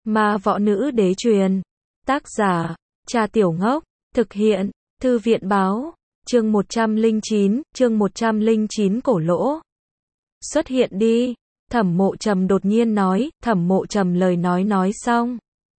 Ma võ nữ đế truyền. Tác giả, Trà Tiểu Ngốc. Thực hiện, Thư viện báo. Chương 109 cổ lỗ. Xuất hiện đi. Thẩm Mộ Trầm đột nhiên nói. Thẩm Mộ Trầm lời nói xong.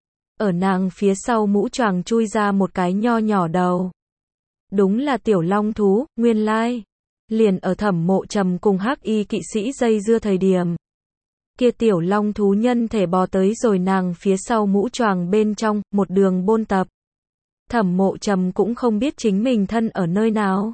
Ở nàng phía sau mũ choàng chui ra một cái nho nhỏ đầu. Đúng là tiểu long thú, nguyên lai. Liền ở Thẩm Mộ Trầm cùng hắc y kỵ sĩ dây dưa thời điểm. Kia tiểu long thú nhân thể bò tới rồi nàng phía sau mũ choàng bên trong, một đường bôn tập. Thẩm Mộ Trầm cũng không biết chính mình thân ở nơi nào.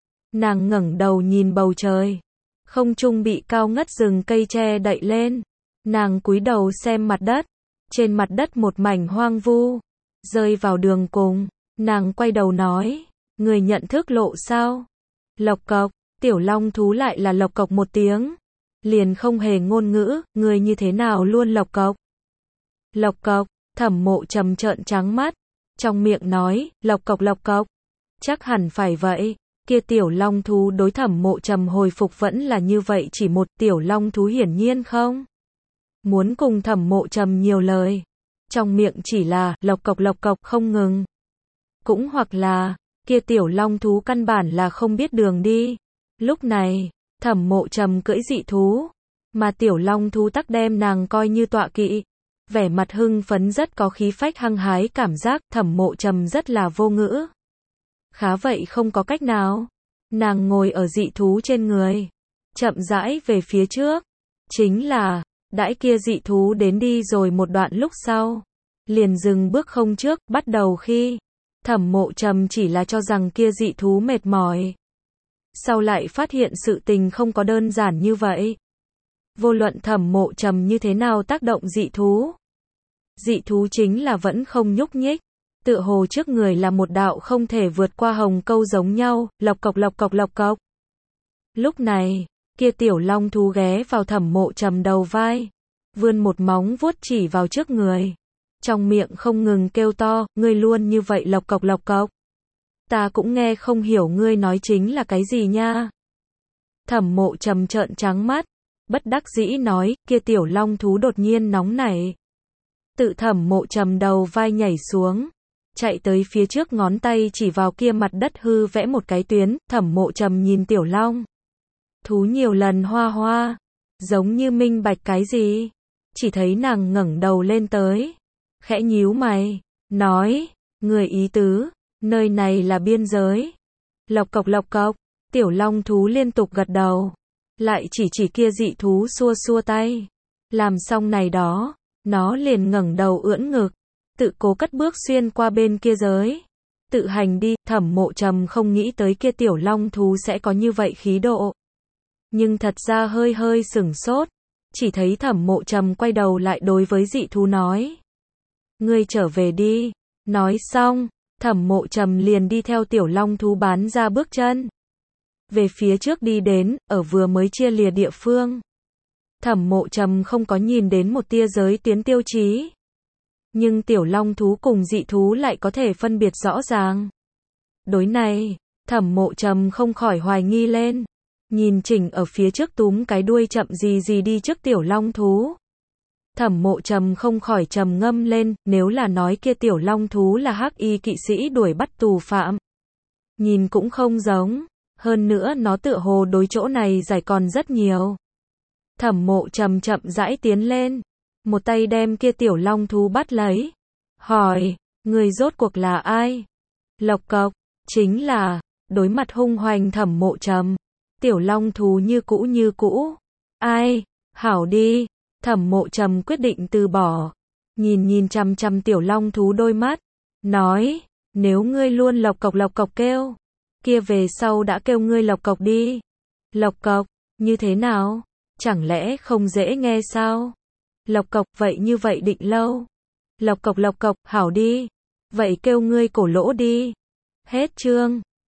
Nàng ngẩng đầu nhìn bầu trời. Không trung bị cao ngất rừng cây che đậy lên. Nàng cúi đầu xem mặt đất. Trên mặt đất một mảnh hoang vu. Rơi vào đường cùng. Nàng quay đầu nói. Người nhận thức lộ sao? Lộc cộc. Tiểu long thú lại là lộc cộc một tiếng. Liền không hề ngôn ngữ. Người như thế nào luôn lộc cộc? Lộc cộc. Thẩm Mộ Trầm trợn trắng mắt. Trong miệng nói. Lộc cộc lộc cộc. Chắc hẳn phải vậy. Kia tiểu long thú đối Thẩm Mộ Trầm hồi phục vẫn là như vậy, chỉ một tiểu long thú hiển nhiên không muốn cùng Thẩm Mộ Trầm nhiều lời. Trong miệng chỉ là lộc cộc không ngừng. Cũng hoặc là, kia tiểu long thú căn bản là không biết đường đi. Lúc này, Thẩm Mộ Trầm cưỡi dị thú, mà tiểu long thú tắc đem nàng coi như tọa kỵ. Vẻ mặt hưng phấn rất có khí phách hăng hái cảm giác, Thẩm Mộ Trầm rất là vô ngữ. Khá vậy không có cách nào. Nàng ngồi ở dị thú trên người. Chậm rãi về phía trước. Chính là, đãi kia dị thú đến đi rồi một đoạn lúc sau. Liền dừng bước không trước, bắt đầu khi. Thẩm Mộ Trầm chỉ là cho rằng kia dị thú mệt mỏi. Sau lại phát hiện sự tình không có đơn giản như vậy. Vô luận Thẩm Mộ Trầm như thế nào tác động dị thú. Dị thú chính là vẫn không nhúc nhích. Tựa hồ trước người là một đạo không thể vượt qua hồng câu giống nhau, lộc cộc. Lúc này, kia tiểu long thú ghé vào Thẩm Mộ Trầm đầu vai, vươn một móng vuốt chỉ vào trước người. Trong miệng không ngừng kêu to, ngươi luôn như vậy lộc cộc. Ta cũng nghe không hiểu ngươi nói chính là cái gì nha. Thẩm Mộ Trầm trợn trắng mắt, bất đắc dĩ nói, kia tiểu long thú đột nhiên nóng nảy. Tự Thẩm Mộ Trầm đầu vai nhảy xuống. Chạy tới phía trước ngón tay chỉ vào kia mặt đất hư vẽ một cái tuyến. Thẩm Mộ Trầm nhìn tiểu long thú nhiều lần hoa, giống như minh bạch cái gì. Chỉ thấy nàng ngẩng đầu lên tới, khẽ nhíu mày, nói, người ý tứ, nơi này là biên giới. Lộc cộc, tiểu long thú liên tục gật đầu, lại chỉ kia dị thú xua tay. Làm xong này đó, nó liền ngẩng đầu ưỡn ngực. Tự cố cất bước xuyên qua bên kia giới. Tự hành đi, Thẩm Mộ Trầm không nghĩ tới kia tiểu long thú sẽ có như vậy khí độ. Nhưng thật ra hơi sửng sốt. Chỉ thấy Thẩm Mộ Trầm quay đầu lại đối với dị thú nói. Ngươi trở về đi. Nói xong, Thẩm Mộ Trầm liền đi theo tiểu long thú bán ra bước chân. Về phía trước đi đến, ở vừa mới chia lìa địa phương. Thẩm Mộ Trầm không có nhìn đến một tia giới tuyến tiêu chí. Nhưng tiểu long thú cùng dị thú lại có thể phân biệt rõ ràng. Đối này, Thẩm Mộ Trầm không khỏi hoài nghi lên. Nhìn chỉnh ở phía trước túm cái đuôi chậm gì đi trước tiểu long thú. Thẩm Mộ Trầm không khỏi trầm ngâm lên, nếu là nói kia tiểu long thú là hắc y kỵ sĩ đuổi bắt tù phạm. Nhìn cũng không giống, hơn nữa nó tựa hồ đối chỗ này giải còn rất nhiều. Thẩm Mộ Trầm chậm rãi tiến lên. Một tay đem kia tiểu long thú bắt lấy. Hỏi, người rốt cuộc là ai? Lộc cộc, chính là, đối mặt hung hoành Thẩm Mộ Trầm. Tiểu long thú như cũ. Ai? Hảo đi. Thẩm Mộ Trầm quyết định từ bỏ. Nhìn chằm tiểu long thú đôi mắt. Nói, nếu ngươi luôn lộc cộc kêu. Kia về sau đã kêu ngươi lộc cộc đi. Lộc cộc, như thế nào? Chẳng lẽ không dễ nghe sao? Lộc cộc, vậy như vậy định lâu. Lộc cộc, hảo đi. Vậy kêu ngươi cổ lỗ đi. Hết chương.